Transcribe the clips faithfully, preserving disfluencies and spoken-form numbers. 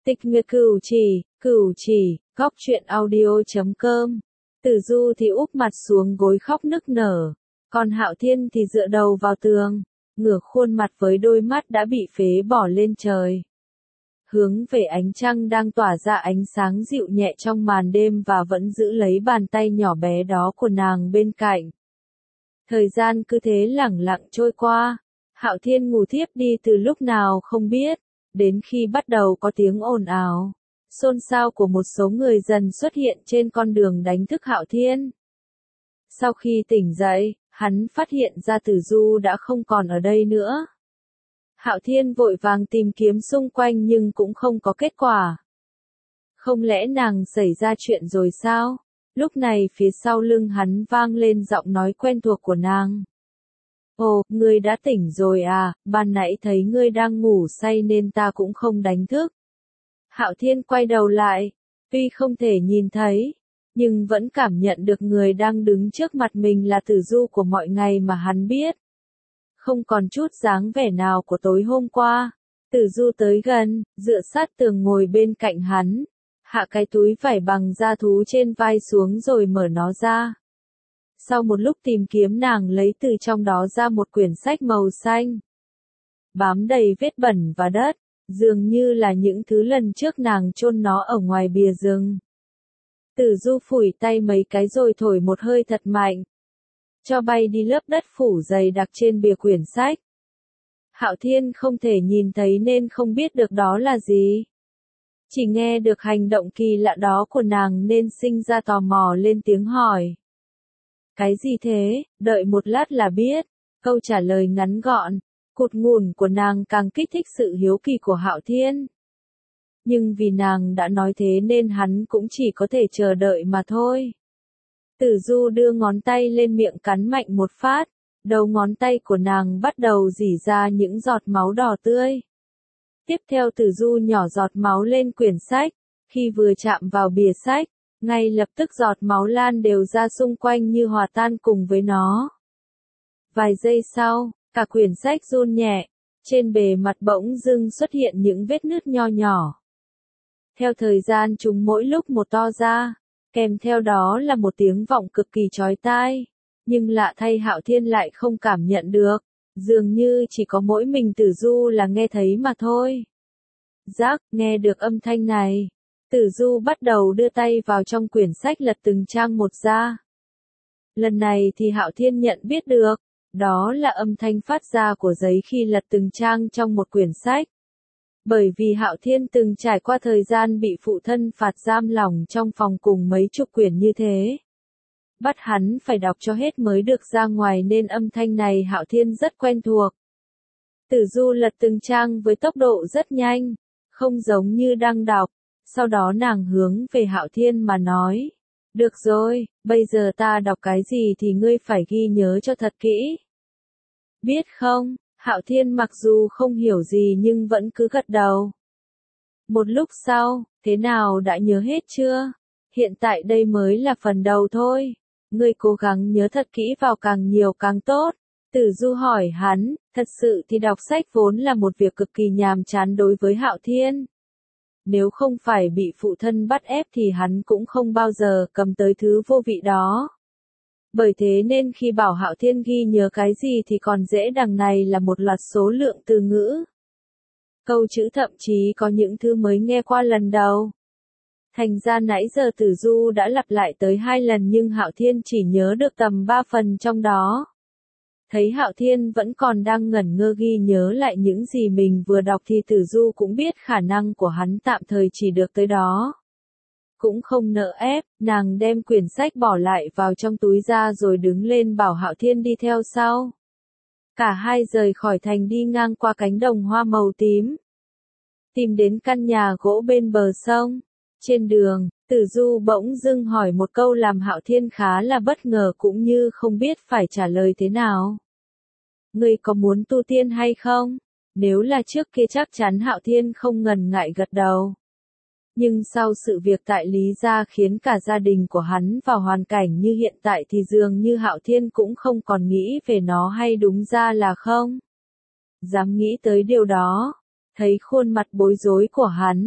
Tịch Nguyệt Cửu Chỉ, Cửu Chỉ, góc truyện audio chấm com. Tử Du thì úp mặt xuống gối khóc nức nở, còn Hạo Thiên thì dựa đầu vào tường, ngửa khuôn mặt với đôi mắt đã bị phế bỏ lên trời. Hướng về ánh trăng đang tỏa ra ánh sáng dịu nhẹ trong màn đêm và vẫn giữ lấy bàn tay nhỏ bé đó của nàng bên cạnh. Thời gian cứ thế lẳng lặng trôi qua, Hạo Thiên ngủ thiếp đi từ lúc nào không biết, đến khi bắt đầu có tiếng ồn ào, xôn xao của một số người dần xuất hiện trên con đường đánh thức Hạo Thiên. Sau khi tỉnh dậy, hắn phát hiện ra Tử Du đã không còn ở đây nữa. Hạo Thiên vội vàng tìm kiếm xung quanh nhưng cũng không có kết quả. Không lẽ nàng xảy ra chuyện rồi sao? Lúc này phía sau lưng hắn vang lên giọng nói quen thuộc của nàng. Ồ, ngươi đã tỉnh rồi à, ban nãy thấy ngươi đang ngủ say nên ta cũng không đánh thức. Hạo Thiên quay đầu lại, tuy không thể nhìn thấy, nhưng vẫn cảm nhận được người đang đứng trước mặt mình là Tử Du của mọi ngày mà hắn biết. Không còn chút dáng vẻ nào của tối hôm qua. Tử Du tới gần, dựa sát tường ngồi bên cạnh hắn, hạ cái túi vải bằng da thú trên vai xuống rồi mở nó ra. Sau một lúc tìm kiếm nàng lấy từ trong đó ra một quyển sách màu xanh. Bám đầy vết bẩn và đất, dường như là những thứ lần trước nàng chôn nó ở ngoài bìa rừng. Tử Du phủi tay mấy cái rồi thổi một hơi thật mạnh, cho bay đi lớp đất phủ dày đặc trên bìa quyển sách. Hạo Thiên không thể nhìn thấy nên không biết được đó là gì. Chỉ nghe được hành động kỳ lạ đó của nàng nên sinh ra tò mò lên tiếng hỏi. Cái gì thế, đợi một lát là biết. Câu trả lời ngắn gọn, cụt ngủn của nàng càng kích thích sự hiếu kỳ của Hạo Thiên. Nhưng vì nàng đã nói thế nên hắn cũng chỉ có thể chờ đợi mà thôi. Tử Du đưa ngón tay lên miệng cắn mạnh một phát, đầu ngón tay của nàng bắt đầu rỉ ra những giọt máu đỏ tươi. Tiếp theo Tử Du nhỏ giọt máu lên quyển sách, khi vừa chạm vào bìa sách, ngay lập tức giọt máu lan đều ra xung quanh như hòa tan cùng với nó. Vài giây sau, cả quyển sách run nhẹ, trên bề mặt bỗng dưng xuất hiện những vết nứt nho nhỏ. Theo thời gian chúng mỗi lúc một to ra, kèm theo đó là một tiếng vọng cực kỳ chói tai, nhưng lạ thay Hạo Thiên lại không cảm nhận được, dường như chỉ có mỗi mình Tử Du là nghe thấy mà thôi. Rắc, nghe được âm thanh này, Tử Du bắt đầu đưa tay vào trong quyển sách lật từng trang một ra. Lần này thì Hạo Thiên nhận biết được, đó là âm thanh phát ra của giấy khi lật từng trang trong một quyển sách. Bởi vì Hạo Thiên từng trải qua thời gian bị phụ thân phạt giam lỏng trong phòng cùng mấy chục quyển như thế. Bắt hắn phải đọc cho hết mới được ra ngoài nên âm thanh này Hạo Thiên rất quen thuộc. Tử Du lật từng trang với tốc độ rất nhanh, không giống như đang đọc, sau đó nàng hướng về Hạo Thiên mà nói. Được rồi, bây giờ ta đọc cái gì thì ngươi phải ghi nhớ cho thật kỹ. Biết không? Hạo Thiên mặc dù không hiểu gì nhưng vẫn cứ gật đầu. Một lúc sau, thế nào đã nhớ hết chưa? Hiện tại đây mới là phần đầu thôi. Ngươi cố gắng nhớ thật kỹ vào càng nhiều càng tốt. Tử Du hỏi hắn, thật sự thì đọc sách vốn là một việc cực kỳ nhàm chán đối với Hạo Thiên. Nếu không phải bị phụ thân bắt ép thì hắn cũng không bao giờ cầm tới thứ vô vị đó. Bởi thế nên khi bảo Hạo Thiên ghi nhớ cái gì thì còn dễ, đằng này là một loạt số lượng từ ngữ. Câu chữ thậm chí có những thứ mới nghe qua lần đầu. Thành ra nãy giờ Tử Du đã lặp lại tới hai lần nhưng Hạo Thiên chỉ nhớ được tầm ba phần trong đó. Thấy Hạo Thiên vẫn còn đang ngẩn ngơ ghi nhớ lại những gì mình vừa đọc thì Tử Du cũng biết khả năng của hắn tạm thời chỉ được tới đó. Cũng không nỡ ép, nàng đem quyển sách bỏ lại vào trong túi ra rồi đứng lên bảo Hạo Thiên đi theo sau. Cả hai rời khỏi thành đi ngang qua cánh đồng hoa màu tím. Tìm đến căn nhà gỗ bên bờ sông. Trên đường, Tử Du bỗng dưng hỏi một câu làm Hạo Thiên khá là bất ngờ cũng như không biết phải trả lời thế nào. Ngươi có muốn tu tiên hay không? Nếu là trước kia chắc chắn Hạo Thiên không ngần ngại gật đầu. Nhưng sau sự việc tại Lý Gia khiến cả gia đình của hắn vào hoàn cảnh như hiện tại thì dường như Hạo Thiên cũng không còn nghĩ về nó, hay đúng ra là không dám nghĩ tới điều đó. Thấy khuôn mặt bối rối của hắn,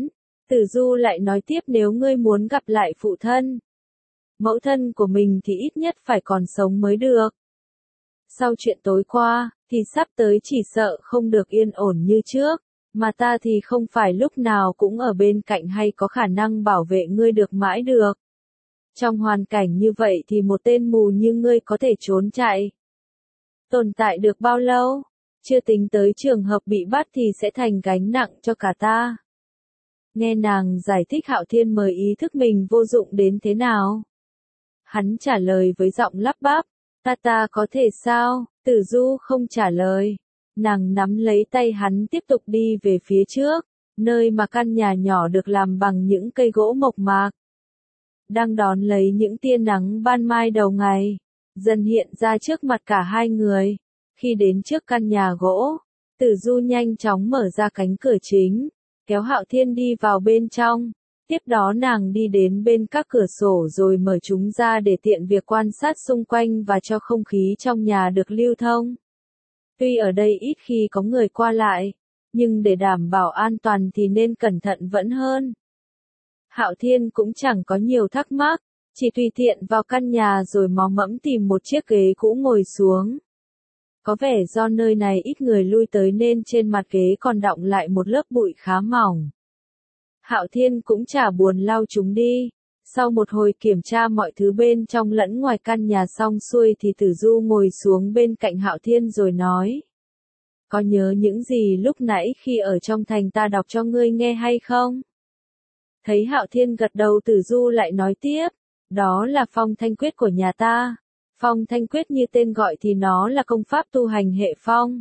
Tử Du lại nói tiếp nếu ngươi muốn gặp lại phụ thân, mẫu thân của mình thì ít nhất phải còn sống mới được. Sau chuyện tối qua, thì sắp tới chỉ sợ không được yên ổn như trước, mà ta thì không phải lúc nào cũng ở bên cạnh hay có khả năng bảo vệ ngươi được mãi được. Trong hoàn cảnh như vậy thì một tên mù như ngươi có thể trốn chạy. Tồn tại được bao lâu? Chưa tính tới trường hợp bị bắt thì sẽ thành gánh nặng cho cả ta. Nghe nàng giải thích Hạo Thiên mới ý thức mình vô dụng đến thế nào. Hắn trả lời với giọng lắp bắp, ta ta có thể sao? Tử Du không trả lời. Nàng nắm lấy tay hắn tiếp tục đi về phía trước, nơi mà căn nhà nhỏ được làm bằng những cây gỗ mộc mạc. Đang đón lấy những tia nắng ban mai đầu ngày, dần hiện ra trước mặt cả hai người. Khi đến trước căn nhà gỗ, Tử Du nhanh chóng mở ra cánh cửa chính, kéo Hạo Thiên đi vào bên trong. Tiếp đó nàng đi đến bên các cửa sổ rồi mở chúng ra để tiện việc quan sát xung quanh và cho không khí trong nhà được lưu thông. Tuy ở đây ít khi có người qua lại, nhưng để đảm bảo an toàn thì nên cẩn thận vẫn hơn. Hạo Thiên cũng chẳng có nhiều thắc mắc, chỉ tùy tiện vào căn nhà rồi mò mẫm tìm một chiếc ghế cũ ngồi xuống. Có vẻ do nơi này ít người lui tới nên trên mặt ghế còn đọng lại một lớp bụi khá mỏng. Hạo Thiên cũng chả buồn lau chúng đi. Sau một hồi kiểm tra mọi thứ bên trong lẫn ngoài căn nhà xong xuôi thì Tử Du ngồi xuống bên cạnh Hạo Thiên rồi nói. Có nhớ những gì lúc nãy khi ở trong thành ta đọc cho ngươi nghe hay không? Thấy Hạo Thiên gật đầu Tử Du lại nói tiếp. Đó là phong thanh quyết của nhà ta. Phong thanh quyết như tên gọi thì nó là công pháp tu hành hệ phong.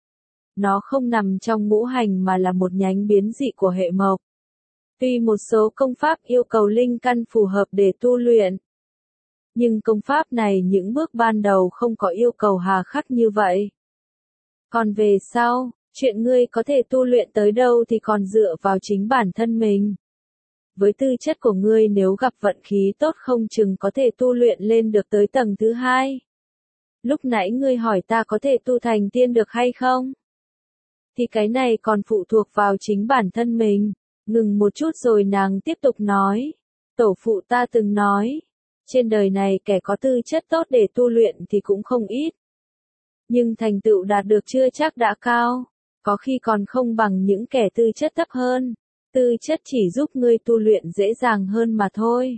Nó không nằm trong ngũ hành mà là một nhánh biến dị của hệ mộc. Tuy một số công pháp yêu cầu linh căn phù hợp để tu luyện, nhưng công pháp này những bước ban đầu không có yêu cầu hà khắc như vậy. Còn về sau, chuyện ngươi có thể tu luyện tới đâu thì còn dựa vào chính bản thân mình. Với tư chất của ngươi nếu gặp vận khí tốt không chừng có thể tu luyện lên được tới tầng thứ hai. Lúc nãy ngươi hỏi ta có thể tu thành tiên được hay không? Thì cái này còn phụ thuộc vào chính bản thân mình. Ngừng một chút rồi nàng tiếp tục nói. Tổ phụ ta từng nói, trên đời này kẻ có tư chất tốt để tu luyện thì cũng không ít. Nhưng thành tựu đạt được chưa chắc đã cao, có khi còn không bằng những kẻ tư chất thấp hơn. Tư chất chỉ giúp ngươi tu luyện dễ dàng hơn mà thôi.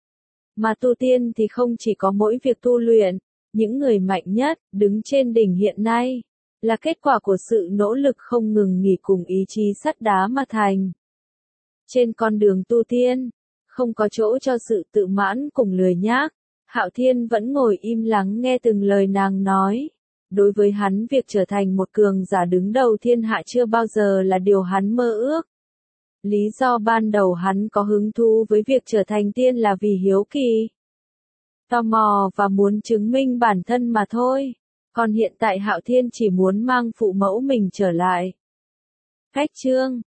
Mà tu tiên thì không chỉ có mỗi việc tu luyện, những người mạnh nhất, đứng trên đỉnh hiện nay, là kết quả của sự nỗ lực không ngừng nghỉ cùng ý chí sắt đá mà thành. Trên con đường tu tiên, không có chỗ cho sự tự mãn cùng lười nhác. Hạo Thiên vẫn ngồi im lắng nghe từng lời nàng nói. Đối với hắn việc trở thành một cường giả đứng đầu thiên hạ chưa bao giờ là điều hắn mơ ước. Lý do ban đầu hắn có hứng thú với việc trở thành tiên là vì hiếu kỳ, tò mò và muốn chứng minh bản thân mà thôi. Còn hiện tại Hạo Thiên chỉ muốn mang phụ mẫu mình trở lại. Cách chương